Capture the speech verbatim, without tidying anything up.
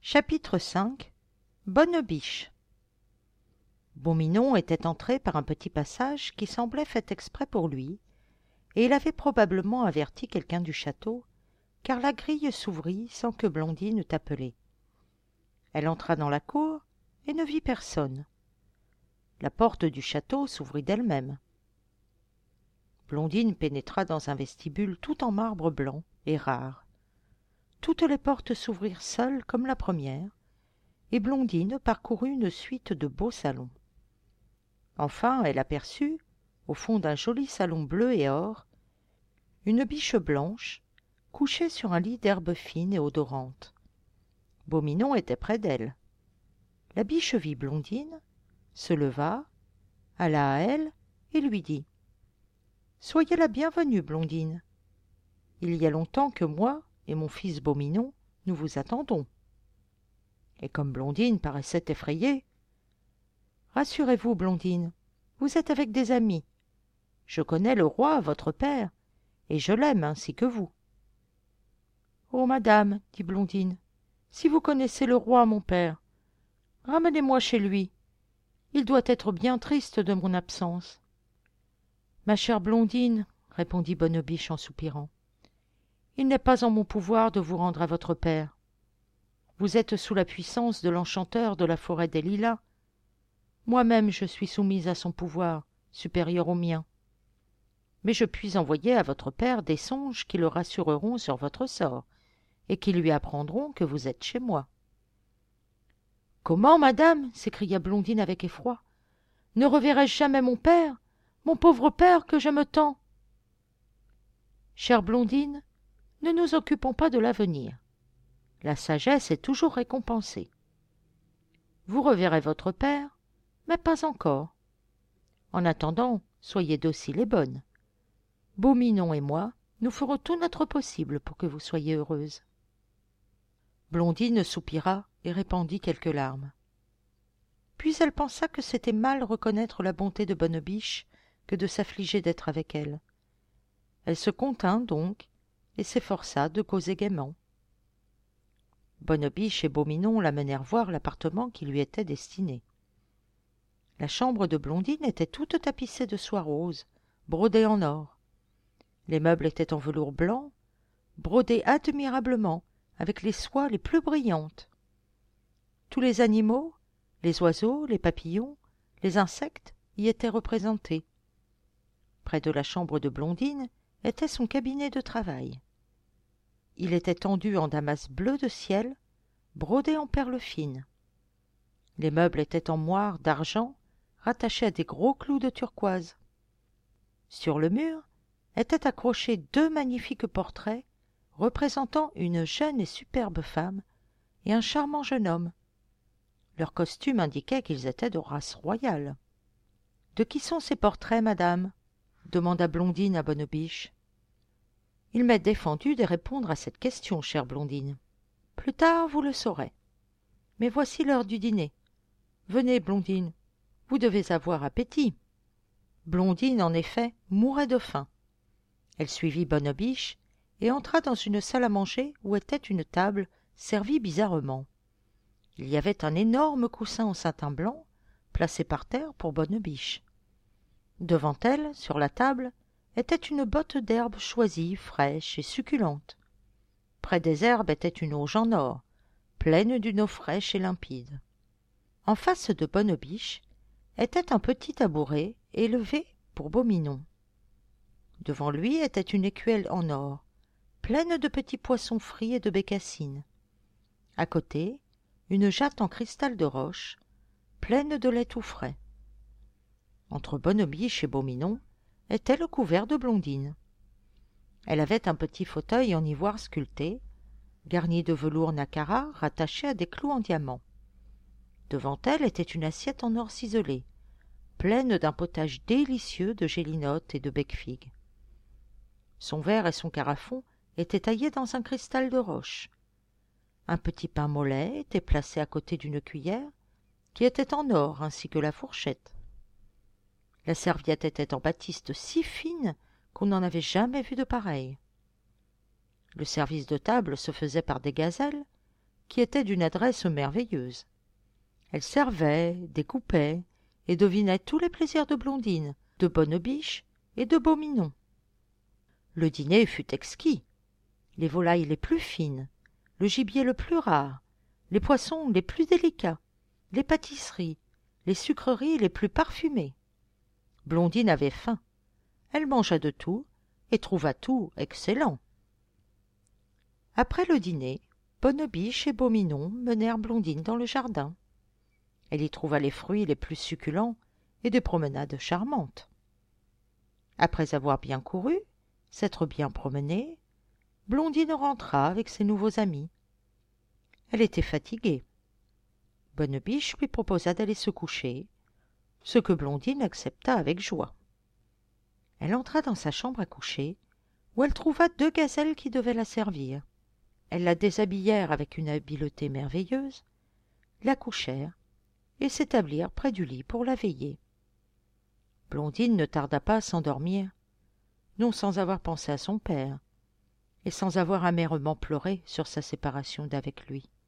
Chapitre cinq. Bonne Biche. Beau Minon était entré par un petit passage qui semblait fait exprès pour lui, et il avait probablement averti quelqu'un du château, car la grille s'ouvrit sans que Blondine eût appelé. Elle entra dans la cour et ne vit personne. La porte du château s'ouvrit d'elle-même. Blondine pénétra dans un vestibule tout en marbre blanc et rare. Toutes les portes s'ouvrirent seules comme la première, et Blondine parcourut une suite de beaux salons. Enfin elle aperçut, au fond d'un joli salon bleu et or, une biche blanche, couchée sur un lit d'herbe fine et odorante. Beau Minon était près d'elle. La biche vit Blondine, se leva, alla à elle et lui dit « Soyez la bienvenue, Blondine. Il y a longtemps que moi et mon fils Beau Minon, nous vous attendons. » Et comme Blondine paraissait effrayée, « Rassurez-vous, Blondine, vous êtes avec des amis. Je connais le roi, votre père, et je l'aime ainsi que vous. »« Oh, madame, dit Blondine, si vous connaissez le roi, mon père, ramenez-moi chez lui. Il doit être bien triste de mon absence. »« Ma chère Blondine, répondit Bonne Biche en soupirant, il n'est pas en mon pouvoir de vous rendre à votre père. Vous êtes sous la puissance de l'enchanteur de la forêt des Lilas. Moi-même je suis soumise à son pouvoir, supérieur au mien. Mais je puis envoyer à votre père des songes qui le rassureront sur votre sort, et qui lui apprendront que vous êtes chez moi. »« Comment, madame ?» s'écria Blondine avec effroi. « Ne reverrai-je jamais mon père, mon pauvre père que j'aime tant ?»« Chère Blondine, ne nous occupons pas de l'avenir. La sagesse est toujours récompensée. Vous reverrez votre père, mais pas encore. En attendant, soyez docile et bonne. Beau Minon et moi, nous ferons tout notre possible pour que vous soyez heureuse. » Blondine soupira et répandit quelques larmes. Puis elle pensa que c'était mal reconnaître la bonté de Bonne Biche que de s'affliger d'être avec elle. Elle se contint donc et s'efforça de causer gaiement. Bonne Biche et Beau Minon la menèrent voir l'appartement qui lui était destiné. La chambre de Blondine était toute tapissée de soie rose, brodée en or. Les meubles étaient en velours blanc, brodés admirablement avec les soies les plus brillantes. Tous les animaux, les oiseaux, les papillons, les insectes y étaient représentés. Près de la chambre de Blondine était son cabinet de travail. Il était tendu en damas bleu de ciel, brodé en perles fines. Les meubles étaient en moire d'argent, rattachés à des gros clous de turquoise. Sur le mur étaient accrochés deux magnifiques portraits représentant une jeune et superbe femme et un charmant jeune homme. Leur costume indiquait qu'ils étaient de race royale. « De qui sont ces portraits, madame ?» demanda Blondine à Bonne Biche. « Il m'est défendu de répondre à cette question, chère Blondine. Plus tard, vous le saurez. Mais voici l'heure du dîner. Venez, Blondine, vous devez avoir appétit. » Blondine, en effet, mourait de faim. Elle suivit Bonne Biche et entra dans une salle à manger où était une table servie bizarrement. Il y avait un énorme coussin en satin blanc, placé par terre pour Bonne Biche. Devant elle, sur la table, était une botte d'herbe choisie, fraîche et succulente. Près des herbes était une auge en or, pleine d'une eau fraîche et limpide. En face de Bonne Biche était un petit tabouret élevé pour Beau Minon. Devant lui était une écuelle en or, pleine de petits poissons frits et de bécassines. À côté, une jatte en cristal de roche, pleine de lait tout frais. Entre Bonne Biche et Beau Minon était le couvert de Blondine. Elle avait un petit fauteuil en ivoire sculpté, garni de velours nacara rattaché à des clous en diamant. Devant elle était une assiette en or ciselé, pleine d'un potage délicieux de gélinottes et de bec-figues. Son verre et son carafon étaient taillés dans un cristal de roche. Un petit pain mollet était placé à côté d'une cuillère, qui était en or ainsi que la fourchette. La serviette était en batiste si fine qu'on n'en avait jamais vu de pareille. Le service de table se faisait par des gazelles, qui était d'une adresse merveilleuse. Elle servait, découpait et devinait tous les plaisirs de Blondine, de Bonnebiche et de Beau-Minon. Le dîner fut exquis. Les volailles les plus fines, le gibier le plus rare, les poissons les plus délicats, les pâtisseries, les sucreries les plus parfumées. Blondine avait faim. Elle mangea de tout et trouva tout excellent. Après le dîner, Bonnebiche et Beau-Minon menèrent Blondine dans le jardin. Elle y trouva les fruits les plus succulents et des promenades charmantes. Après avoir bien couru, s'être bien promenée, Blondine rentra avec ses nouveaux amis. Elle était fatiguée. Bonnebiche lui proposa d'aller se coucher, ce que Blondine accepta avec joie. Elle entra dans sa chambre à coucher, où elle trouva deux gazelles qui devaient la servir. Elles la déshabillèrent avec une habileté merveilleuse, la couchèrent et s'établirent près du lit pour la veiller. Blondine ne tarda pas à s'endormir, non sans avoir pensé à son père, et sans avoir amèrement pleuré sur sa séparation d'avec lui.